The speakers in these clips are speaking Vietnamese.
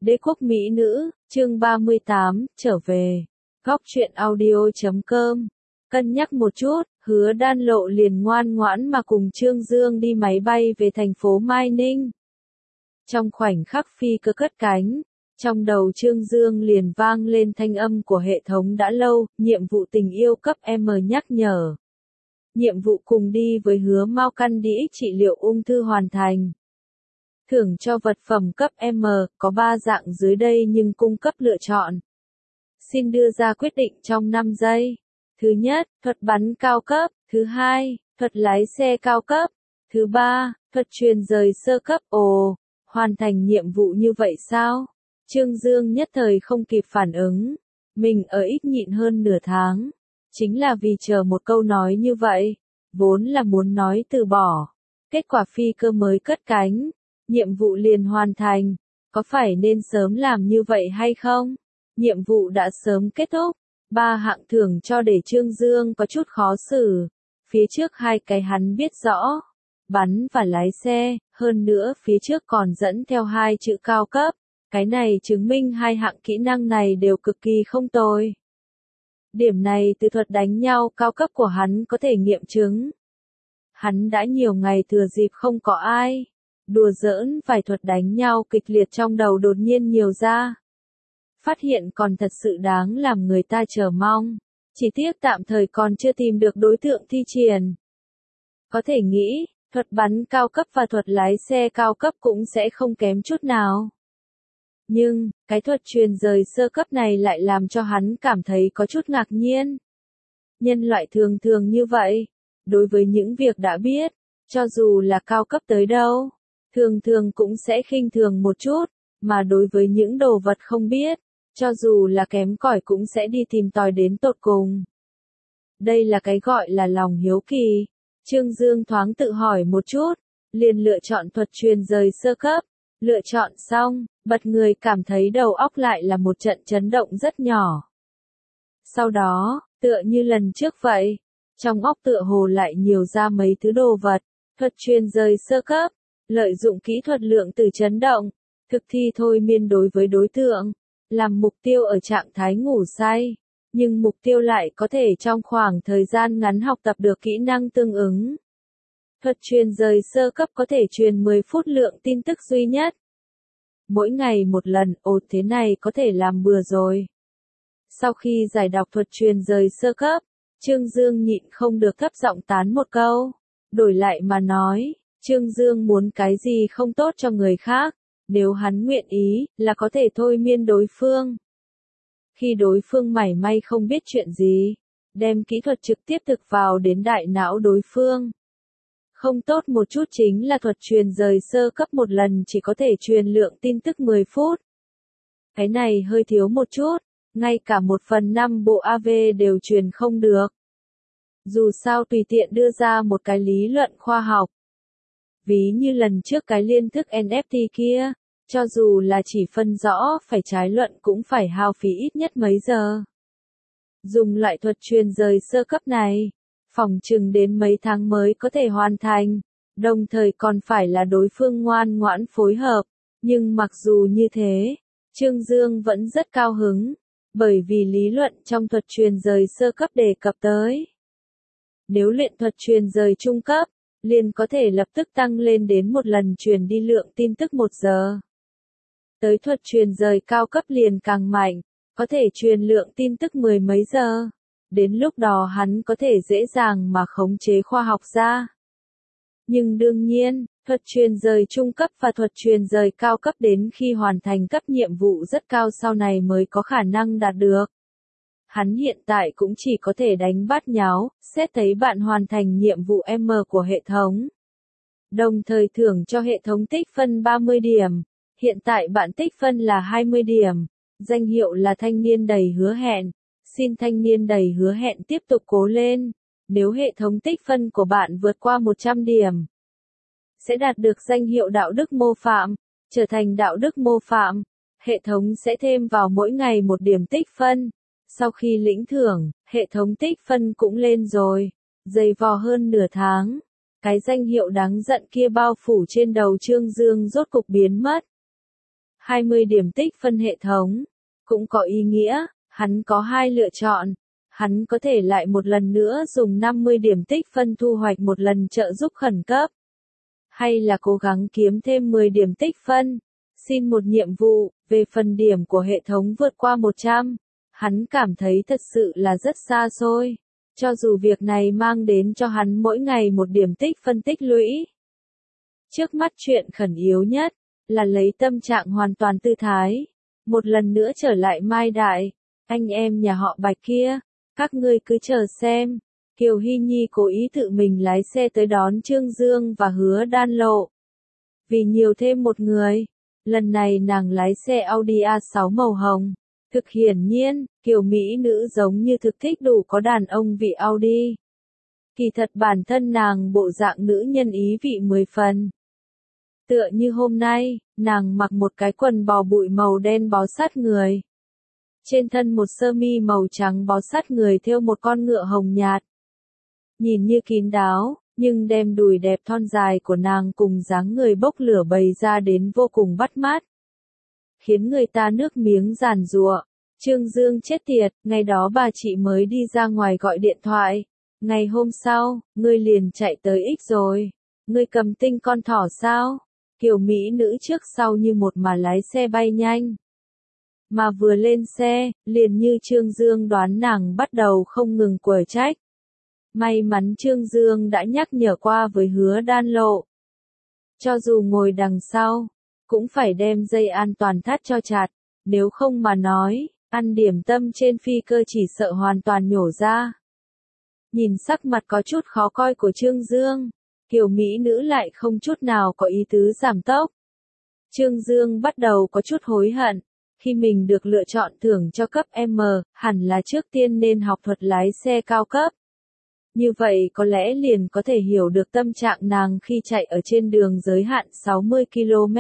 Đế quốc mỹ nữ, chương 38, trở về. Góc truyện audio.com. Cân nhắc một chút, Hứa Đan Lộ liền ngoan ngoãn mà cùng Trương Dương đi máy bay về thành phố Mai Ninh. Trong khoảnh khắc phi cơ cất cánh, trong đầu Trương Dương liền vang lên thanh âm của hệ thống đã lâu, nhiệm vụ tình yêu cấp M nhắc nhở. Nhiệm vụ cùng đi với Hứa Mao Căn Đĩ trị liệu ung thư hoàn thành. Thưởng cho vật phẩm cấp M, có 3 dạng dưới đây nhưng cung cấp lựa chọn. Xin đưa ra quyết định trong 5 giây. Thứ nhất, thuật bắn cao cấp. Thứ hai, thuật lái xe cao cấp. Thứ ba, thuật truyền rời sơ cấp. Ồ, hoàn thành nhiệm vụ như vậy sao? Trương Dương nhất thời không kịp phản ứng. Mình ở ít nhịn hơn nửa tháng. Chính là vì chờ một câu nói như vậy. Vốn là muốn nói từ bỏ. Kết quả phi cơ mới cất cánh. Nhiệm vụ liền hoàn thành, có phải nên sớm làm như vậy hay không? Nhiệm vụ đã sớm kết thúc, 3 hạng thưởng cho để Trương Dương có chút khó xử. Phía trước 2 cái hắn biết rõ, bắn và lái xe, hơn nữa phía trước còn dẫn theo 2 chữ cao cấp. Cái này chứng minh 2 hạng kỹ năng này đều cực kỳ không tồi. Điểm này từ thuật đánh nhau cao cấp của hắn có thể nghiệm chứng. Hắn đã nhiều ngày thừa dịp không có ai. Đùa giỡn vài thuật đánh nhau kịch liệt trong đầu đột nhiên nhiều ra. Phát hiện còn thật sự đáng làm người ta chờ mong. Chỉ tiếc tạm thời còn chưa tìm được đối tượng thi triển. Có thể nghĩ, thuật bắn cao cấp và thuật lái xe cao cấp cũng sẽ không kém chút nào. Nhưng, cái thuật truyền rời sơ cấp này lại làm cho hắn cảm thấy có chút ngạc nhiên. Nhân loại thường thường như vậy. Đối với những việc đã biết, cho dù là cao cấp tới đâu, thường thường cũng sẽ khinh thường một chút, mà đối với những đồ vật không biết, cho dù là kém cỏi cũng sẽ đi tìm tòi đến tột cùng. Đây là cái gọi là lòng hiếu kỳ. Trương Dương thoáng tự hỏi một chút, liền lựa chọn thuật truyền rời sơ cấp. Lựa chọn xong, bật người cảm thấy đầu óc lại là một trận chấn động rất nhỏ. Sau đó, tựa như lần trước vậy, trong óc tựa hồ lại nhiều ra mấy thứ đồ vật. Thuật truyền rời sơ cấp. Lợi dụng kỹ thuật lượng tử chấn động, thực thi thôi miên đối với đối tượng, làm mục tiêu ở trạng thái ngủ say, nhưng mục tiêu lại có thể trong khoảng thời gian ngắn học tập được kỹ năng tương ứng. Thuật truyền rời sơ cấp có thể truyền 10 phút lượng tin tức duy nhất. Mỗi ngày một lần, thế này có thể làm bừa rồi. Sau khi giải đọc thuật truyền rời sơ cấp, Trương Dương nhịn không được thấp giọng tán một câu. Đổi lại mà nói, Trương Dương muốn cái gì không tốt cho người khác, nếu hắn nguyện ý, là có thể thôi miên đối phương. Khi đối phương mảy may không biết chuyện gì, đem kỹ thuật trực tiếp thực vào đến đại não đối phương. Không tốt một chút chính là thuật truyền rời sơ cấp một lần chỉ có thể truyền lượng tin tức 10 phút. Cái này hơi thiếu một chút, ngay cả 1/5 bộ AV đều truyền không được. Dù sao tùy tiện đưa ra một cái lý luận khoa học. Ví như lần trước cái liên thức NFT kia, cho dù là chỉ phân rõ phải trái luận cũng phải hao phí ít nhất mấy giờ. Dùng loại thuật truyền rời sơ cấp này, phỏng chừng đến mấy tháng mới có thể hoàn thành, đồng thời còn phải là đối phương ngoan ngoãn phối hợp, nhưng mặc dù như thế, Trương Dương vẫn rất cao hứng, bởi vì lý luận trong thuật truyền rời sơ cấp đề cập tới. Nếu luyện thuật truyền rời trung cấp, liền có thể lập tức tăng lên đến một lần truyền đi lượng tin tức 1 giờ. Tới thuật truyền rời cao cấp liền càng mạnh, có thể truyền lượng tin tức 10 mấy giờ. Đến lúc đó hắn có thể dễ dàng mà khống chế khoa học ra. Nhưng đương nhiên, thuật truyền rời trung cấp và thuật truyền rời cao cấp đến khi hoàn thành cấp nhiệm vụ rất cao sau này mới có khả năng đạt được. Hắn hiện tại cũng chỉ có thể đánh bát nháo, xét thấy bạn hoàn thành nhiệm vụ M của hệ thống. Đồng thời thưởng cho hệ thống tích phân 30 điểm. Hiện tại bạn tích phân là 20 điểm. Danh hiệu là thanh niên đầy hứa hẹn. Xin thanh niên đầy hứa hẹn tiếp tục cố lên. Nếu hệ thống tích phân của bạn vượt qua 100 điểm, sẽ đạt được danh hiệu đạo đức mô phạm. Trở thành đạo đức mô phạm, hệ thống sẽ thêm vào mỗi ngày 1 điểm tích phân. Sau khi lĩnh thưởng, hệ thống tích phân cũng lên rồi. Dày vò hơn nửa tháng, cái danh hiệu đáng giận kia bao phủ trên đầu Trương Dương rốt cục biến mất. 20 điểm tích phân hệ thống. Cũng có ý nghĩa, hắn có hai lựa chọn. Hắn có thể lại một lần nữa dùng 50 điểm tích phân thu hoạch một lần trợ giúp khẩn cấp. Hay là cố gắng kiếm thêm 10 điểm tích phân. Xin một nhiệm vụ, về phần điểm của hệ thống vượt qua 100. Hắn cảm thấy thật sự là rất xa xôi. Cho dù việc này mang đến cho hắn mỗi ngày một điểm tích phân tích lũy. Trước mắt chuyện khẩn yếu nhất, là lấy tâm trạng hoàn toàn tư thái. Một lần nữa trở lại Mai Đại. Anh em nhà họ Bạch kia, các ngươi cứ chờ xem. Kiều Hy Nhi cố ý tự mình lái xe tới đón Trương Dương và Hứa Đan Lộ. Vì nhiều thêm một người, lần này nàng lái xe Audi A6 màu hồng. Thực hiển nhiên, kiểu mỹ nữ giống như thực thích đủ có đàn ông vị Audi. Kỳ thật bản thân nàng bộ dạng nữ nhân ý vị 10 phần. Tựa như hôm nay, nàng mặc một cái quần bò bụi màu đen bó sát người. Trên thân một sơ mi màu trắng bó sát người thêu một con ngựa hồng nhạt. Nhìn như kín đáo, nhưng đem đùi đẹp thon dài của nàng cùng dáng người bốc lửa bày ra đến vô cùng bắt mắt. Khiến người ta nước miếng giàn giụa. Trương Dương chết tiệt, ngày đó bà chị mới đi ra ngoài gọi điện thoại. Ngày hôm sau, ngươi liền chạy tới X rồi. Ngươi cầm tinh con thỏ sao? Kiểu mỹ nữ trước sau như một mà lái xe bay nhanh. Mà vừa lên xe, liền như Trương Dương đoán nàng bắt đầu không ngừng quở trách. May mắn Trương Dương đã nhắc nhở qua với Hứa Đan Lộ. Cho dù ngồi đằng sau, cũng phải đem dây an toàn thắt cho chặt, nếu không mà nói, ăn điểm tâm trên phi cơ chỉ sợ hoàn toàn nhổ ra. Nhìn sắc mặt có chút khó coi của Trương Dương, kiểu mỹ nữ lại không chút nào có ý tứ giảm tốc. Trương Dương bắt đầu có chút hối hận, khi mình được lựa chọn thưởng cho cấp M, hẳn là trước tiên nên học thuật lái xe cao cấp. Như vậy có lẽ liền có thể hiểu được tâm trạng nàng khi chạy ở trên đường giới hạn 60 km.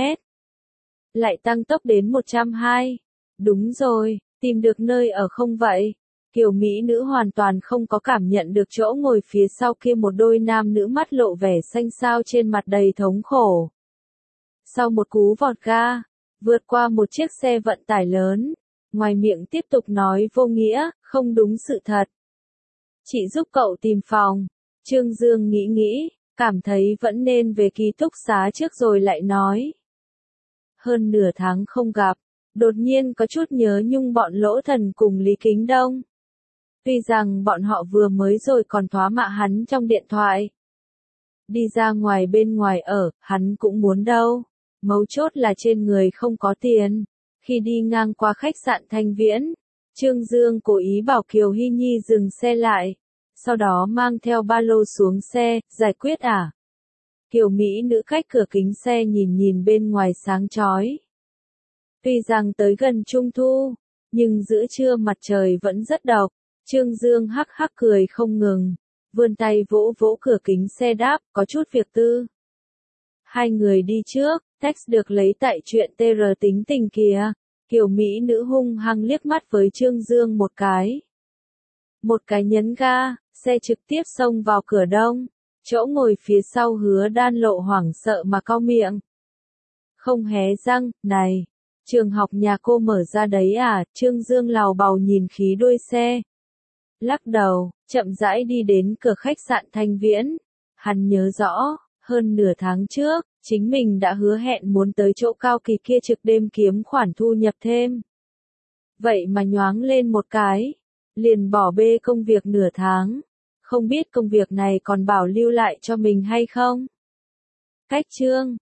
Lại tăng tốc đến 120. Đúng rồi, tìm được nơi ở không vậy? Kiểu mỹ nữ hoàn toàn không có cảm nhận được chỗ ngồi phía sau kia một đôi nam nữ mắt lộ vẻ xanh xao trên mặt đầy thống khổ. Sau một cú vọt ga, vượt qua một chiếc xe vận tải lớn, ngoài miệng tiếp tục nói vô nghĩa, không đúng sự thật. Chị giúp cậu tìm phòng. Trương Dương nghĩ, cảm thấy vẫn nên về ký túc xá trước rồi lại nói. Hơn nửa tháng không gặp, đột nhiên có chút nhớ nhung bọn Lỗ Thần cùng Lý Kính Đông. Tuy rằng bọn họ vừa mới rồi còn thoá mạ hắn trong điện thoại. Đi ra ngoài bên ngoài ở, hắn cũng muốn đâu. Mấu chốt là trên người không có tiền. Khi đi ngang qua khách sạn Thanh Viễn, Trương Dương cố ý bảo Kiều Hy Nhi dừng xe lại. Sau đó mang theo ba lô xuống xe, giải quyết à? Kiều mỹ nữ khách cửa kính xe nhìn bên ngoài sáng chói. Tuy rằng tới gần Trung Thu, nhưng giữa trưa mặt trời vẫn rất độc. Trương Dương hắc hắc cười không ngừng, vươn tay vỗ vỗ cửa kính xe đáp, có chút việc tư. Hai người đi trước, text được lấy tại chuyện TR tính tình kìa. Kiều mỹ nữ hung hăng liếc mắt với Trương Dương một cái. Một cái nhấn ga, xe trực tiếp xông vào cửa đông. Chỗ ngồi phía sau Hứa Đan Lộ hoảng sợ mà cau miệng. Không hé răng, này, trường học nhà cô mở ra đấy à? Trương Dương lào bào nhìn khí đuôi xe. Lắc đầu, chậm rãi đi đến cửa khách sạn Thanh Viễn. Hắn nhớ rõ, hơn nửa tháng trước, chính mình đã hứa hẹn muốn tới chỗ cao kỳ kia trực đêm kiếm khoản thu nhập thêm. Vậy mà nhoáng lên một cái, liền bỏ bê công việc nửa tháng. Không biết công việc này còn bảo lưu lại cho mình hay không? Cách chương